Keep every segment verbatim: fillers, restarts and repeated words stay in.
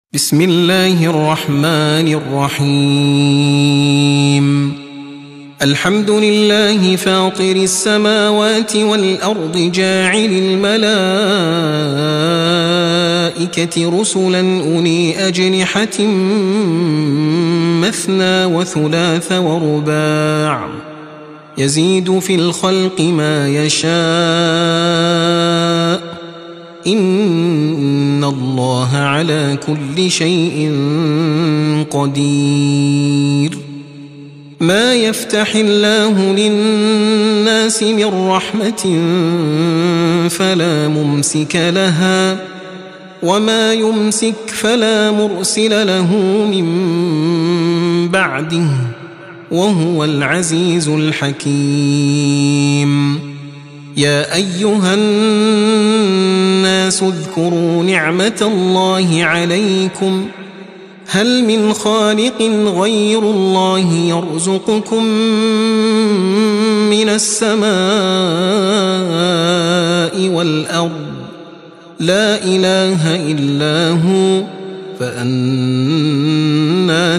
بسم الله الرحمن الرحيم. الحمد لله فاطر السماوات والأرض جاعل الملائكة رسلا أولي أجنحة مثنى وثلاث ورباع يزيد في الخلق ما يشاء إن الله على كل شيء قدير. ما يفتح الله للناس من رحمة فلا ممسك لها وما يمسك فلا مرسل له من بعده وهو العزيز الحكيم. يا أيها الناس اذكروا نعمة الله عليكم هل من خالق غير الله يرزقكم من السماء والأرض لا إله إلا هو فأنى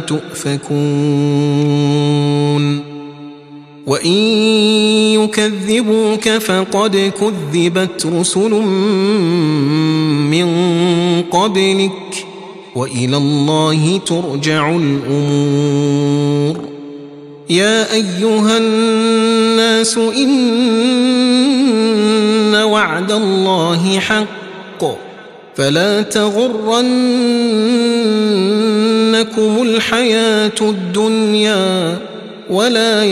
تؤفكون. وإن يكذبوك فقد كذبت رسل من قبلك وإلى الله ترجع الأمور. يا أيها الناس إن وعد الله حق فلا تغرنكم الحياة الدنيا ولا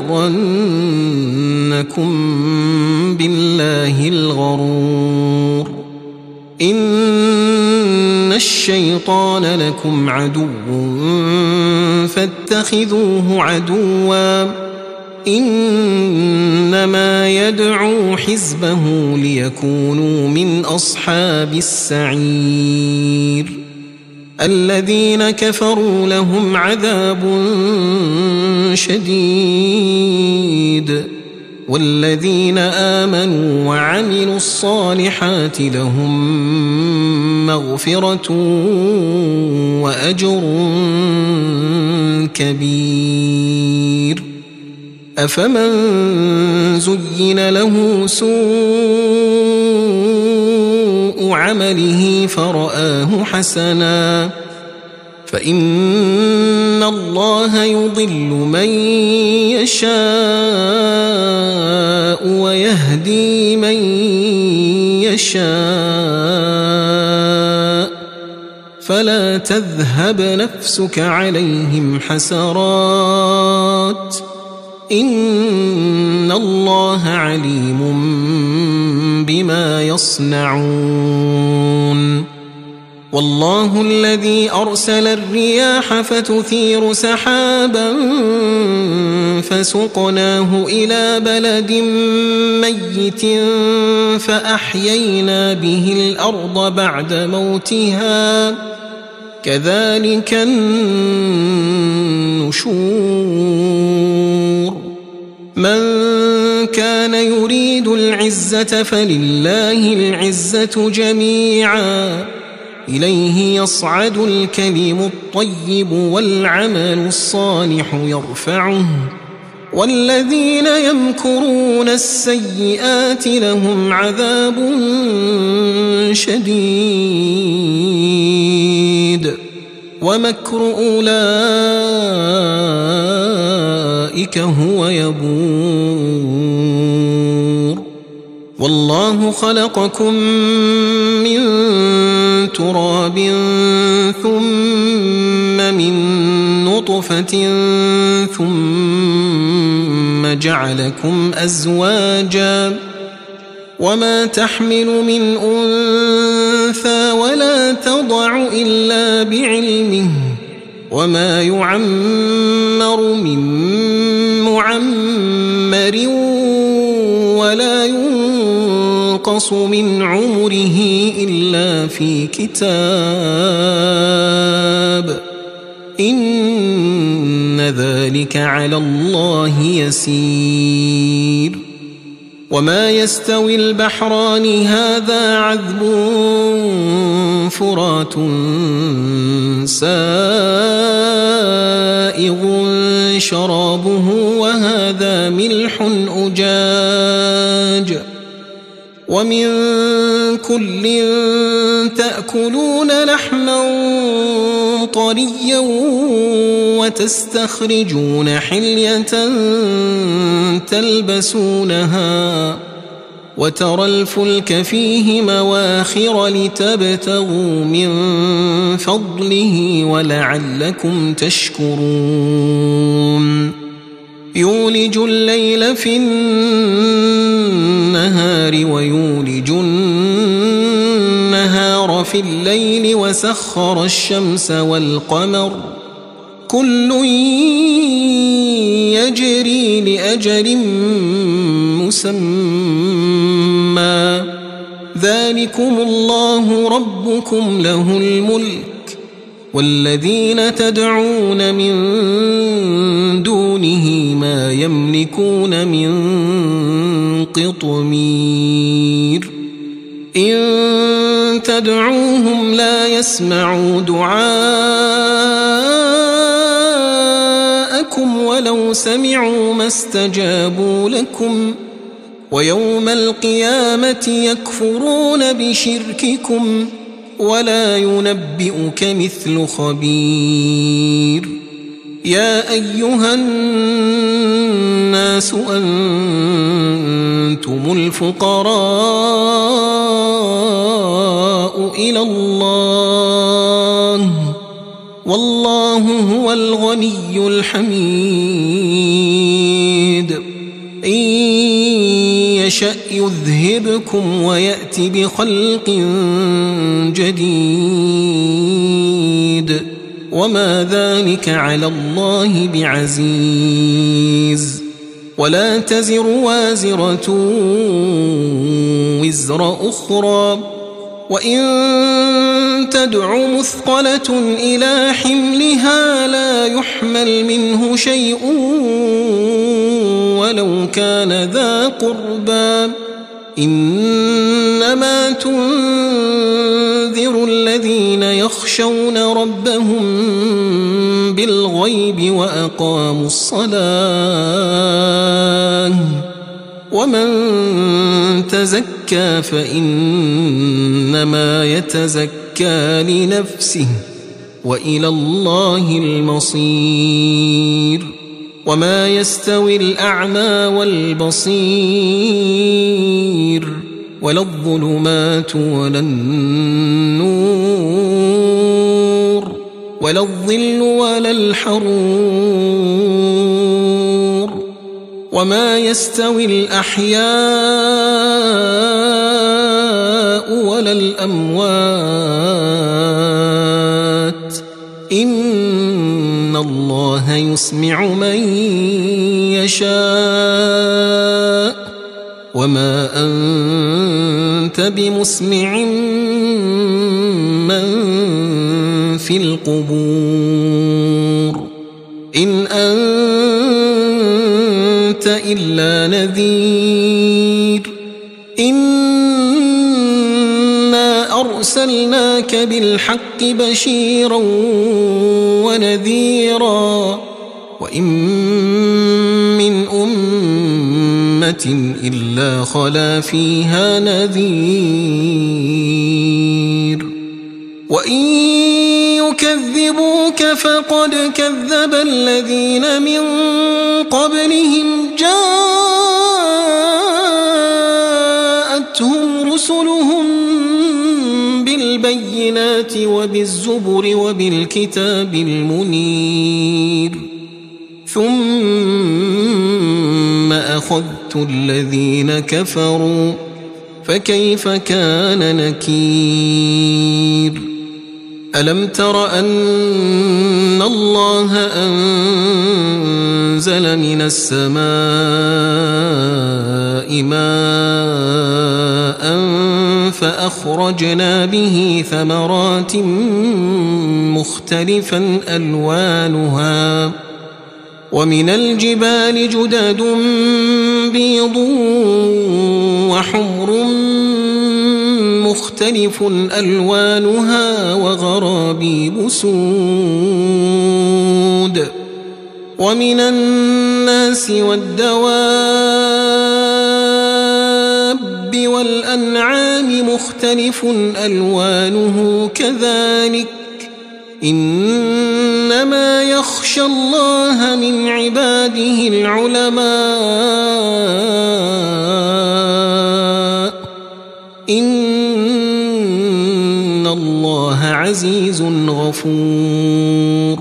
يغرنكم بالله الغرور. إن الشيطان لكم عدو فاتخذوه عدوا إنما يدعو حزبه ليكونوا من أصحاب السعير. الذين كفروا لهم عذاب شديد والذين آمنوا وعملوا الصالحات لهم مغفرة وأجر كبير. أفمن زين له سوء عمله فرآه حسنا فإن الله يضل من يشاء ويهدي من يشاء فلا تذهب نفسك عليهم حسرات إن الله عليم بما يصنعون. والله الذي أرسل الرياح فتثير سحابا فسقناه إلى بلد ميت فأحيينا به الأرض بعد موتها كذلك النشور. من كان يريد العزة فلله العزة جميعا إليه يصعد الكلم الطيب والعمل الصالح يرفعه والذين يمكرون السيئات لهم عذاب شديد ومكر أولئك هو يبور. والله خلقكم من تراب ثم من نطفة ثم جعلكم أزواجا وما تحمل من أنثى ولا تضع إلا بعلمه وما يعمر من معمر ولا ينقص من عمره إلا في كتاب إن ذلك على الله يسير. وما يستوي البحران هذا عذب فرات سائغ شرابه وهذا ملح أجاج ومن كل تأكلون لحما طريا وتستخرجون حلية تلبسونها وترى الفلك فيه مواخر لتبتغوا من فضله ولعلكم تشكرون يولج الليل في النهار ويولج النهار في الليل وسخر الشمس والقمر كل يجري لأجل مسمى ذلكم الله ربكم له الملك والذين تدعون من دونه ما يملكون من قطمير إن تدعوهم لا يسمعوا دعاءكم ولو سمعوا ما استجابوا لكم ويوم القيامة يكفرون بشرككم ولا ينبئك مثل خبير يا أيها الناس أنتم الفقراء إلى الله والله هو الغني الحميد إن يشأ يذهبكم ويأت بخلق جديد وما ذلك على الله بعزيز ولا تزر وازرة وزر أخرى وإن تدع مثقلة إلى حملها لا يحمل منه شيء ولو كان ذا قربى إنما تنذر الذين يخشون ربهم بالغيب وأقاموا الصلاة ومن تزكى فإنما يتزكى لنفسه وإلى الله المصير وما يستوي الأعمى والبصير ولا الظلمات ولا النور ولا الظل ولا الحرور وما يستوي الأحياء ولا الأموات إن الله يسمع من يشاء وما أنت بمسمع من في القبور إن أنت إلا نذير إنا أرسلناك بالحق بشيرا ونذيرا وإن من أمة إلا خلا فيها نذير وإن يكذبوك فقد كذب الذين من قبلهم جاءتهم رسلهم بالبينات وبالزبر وبالكتاب المنير ثم أخذت الذين كفروا فكيف كان نكير ألم تر أن الله أنزل من السماء ماء فأخرجنا به ثمرات مختلفا ألوانها ومن الجبال جدد بيض وحمر مختلف ألوانها وغرابيب سود ومن الناس والدواب والأنعام مختلف ألوانه كذلك إنما يخشى الله من عباده العلماء إن الله عزيز غفور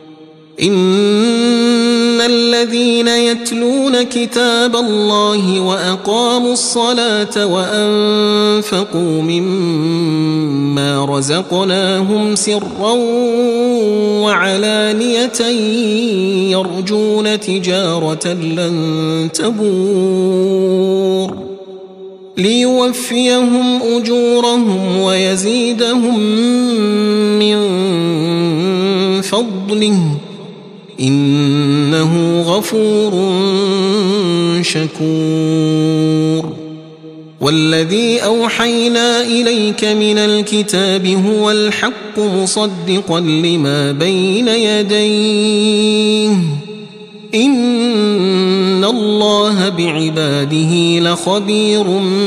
إن الذين يتلون كتاب الله وأقاموا الصلاة وأنفقوا مما رزقناهم سرا وعلانية يرجون تجارة لن تبور ليوفيهم أجورهم ويزيدهم من فضله إنه غفور شكور والذي أوحينا إليك من الكتاب هو الحق مصدقا لما بين يديه إن الله بعباده لخبير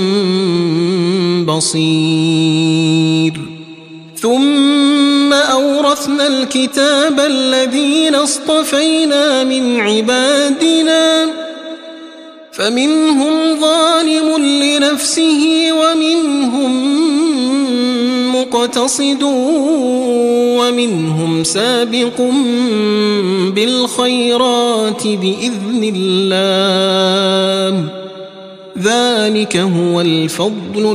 بصير ثم أورثنا الكتاب الذين اصطفينا من عبادنا فمنهم ظالم لنفسه ومنهم مقتصد ومنهم سابق بالخيرات بإذن الله ذلك هو الفضل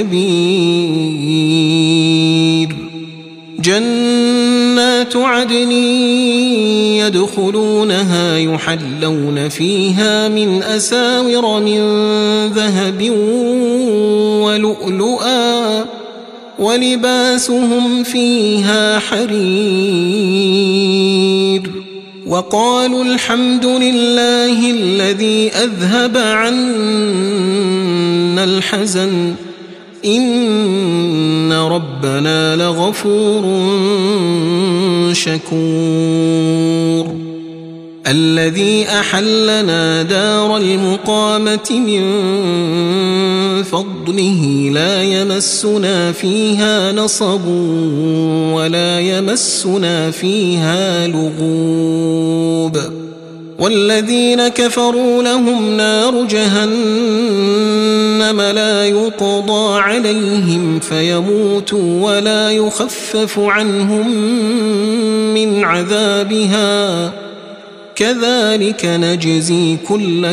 الكبير جنات عدن يدخلونها يحلون فيها من أساور من ذهب ولؤلؤا ولباسهم فيها حرير وقالوا الحمد لله الذي أذهب عنا الحزن إن ربنا لغفور شكور الذي أحلنا دار المقامة من فضله لا يمسنا فيها نصب ولا يمسنا فيها لغوب والذين كفروا لهم نار جهنم لا يقضى عليهم فيموتوا ولا يخفف عنهم من عذابها كذلك نجزي كل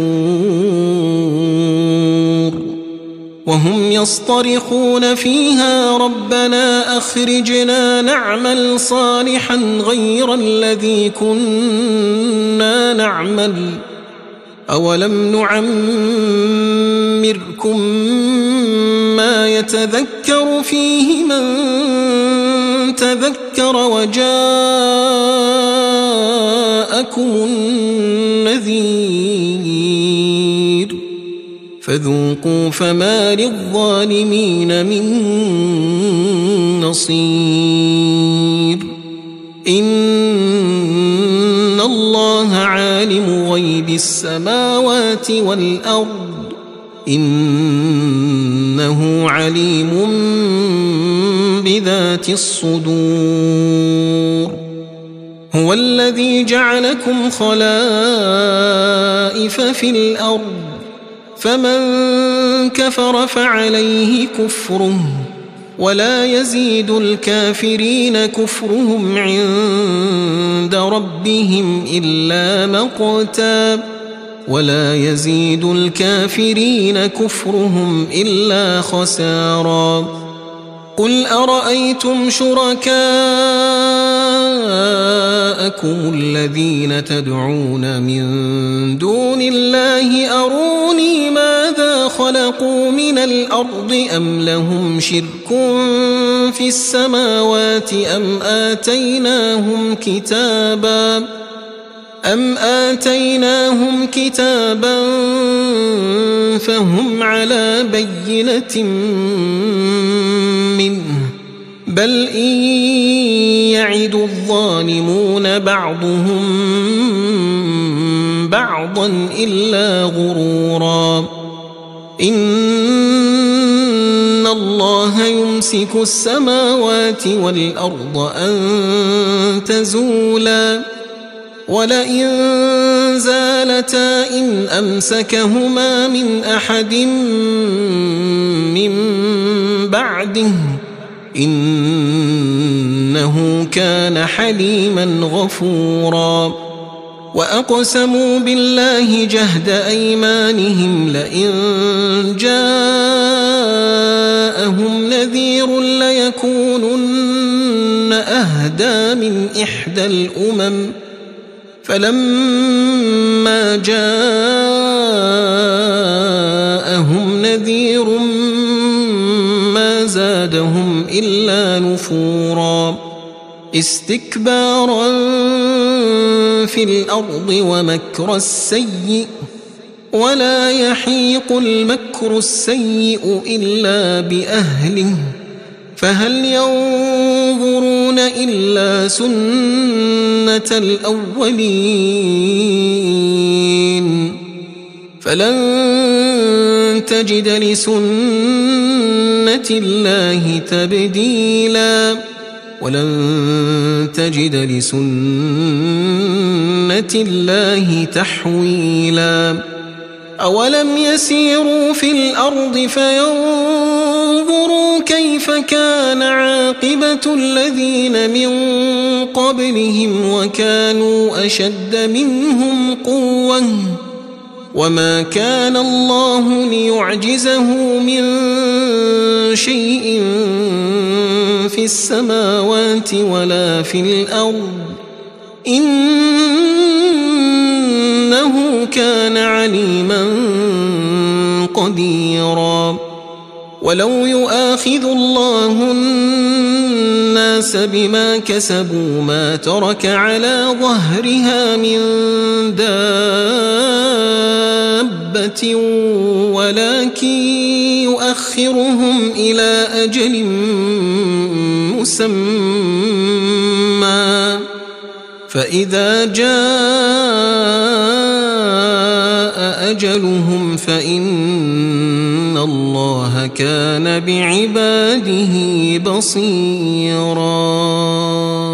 كفور وهم يصطرخون فيها ربنا أخرجنا نعمل صالحا غير الذي كنا نعمل أولم نعمركم ما يتذكر فيه من تذكر وجاءكم النذير فذوقوا فما للظالمين من نصير إن الله عالم غيب السماوات والأرض إنه عليم بذات الصدور هو الذي جعلكم خلائف في الأرض فمن كفر فعليه كفره ولا يزيد الكافرين كفرهم عند ربهم إلا مقتا ولا يزيد الكافرين كفرهم إلا خسارا قل أرأيتم شركاءكم الذين تدعون من دون الله أروني ماذا خلقوا من الأرض أم لهم شرك في السماوات أم آتيناهم كتابا أم آتيناهم كتابا فهم على بينة منه بل إن يعد الظالمون بعضهم بعضا إلا غرورا إن الله يمسك السماوات والأرض أن تزولا ولئن زالتا إن أمسكهما من أحد من بعده إنه كان حليما غفورا وأقسموا بالله جهد أيمانهم لئن جاءهم نذير ليكونن أهدى من إحدى الأمم فلما جاءهم نذير ما زادهم إلا نفورا استكبارا في الأرض ومكر السيء ولا يحيق المكر السيء إلا بأهله فهل ينظرون إلا سنة الأولين فلن تجد لسنة الله تبديلا ولن تجد لسنة الله تحويلا أولم يسيروا في الأرض فينظروا كيف كان عاقبة الذين من قبلهم وكانوا أشد منهم قوة وما كان الله ليعجزه من شيء في السماوات ولا في الأرض إنه كان عليما قديرا ولو يؤاخذ الله الناس بما كسبوا ما ترك على ظهرها من دابة ولكن يؤخرهم إلى أجل مسمى فإذا جاء أجلهم فإن الله كان بعباده بصيراً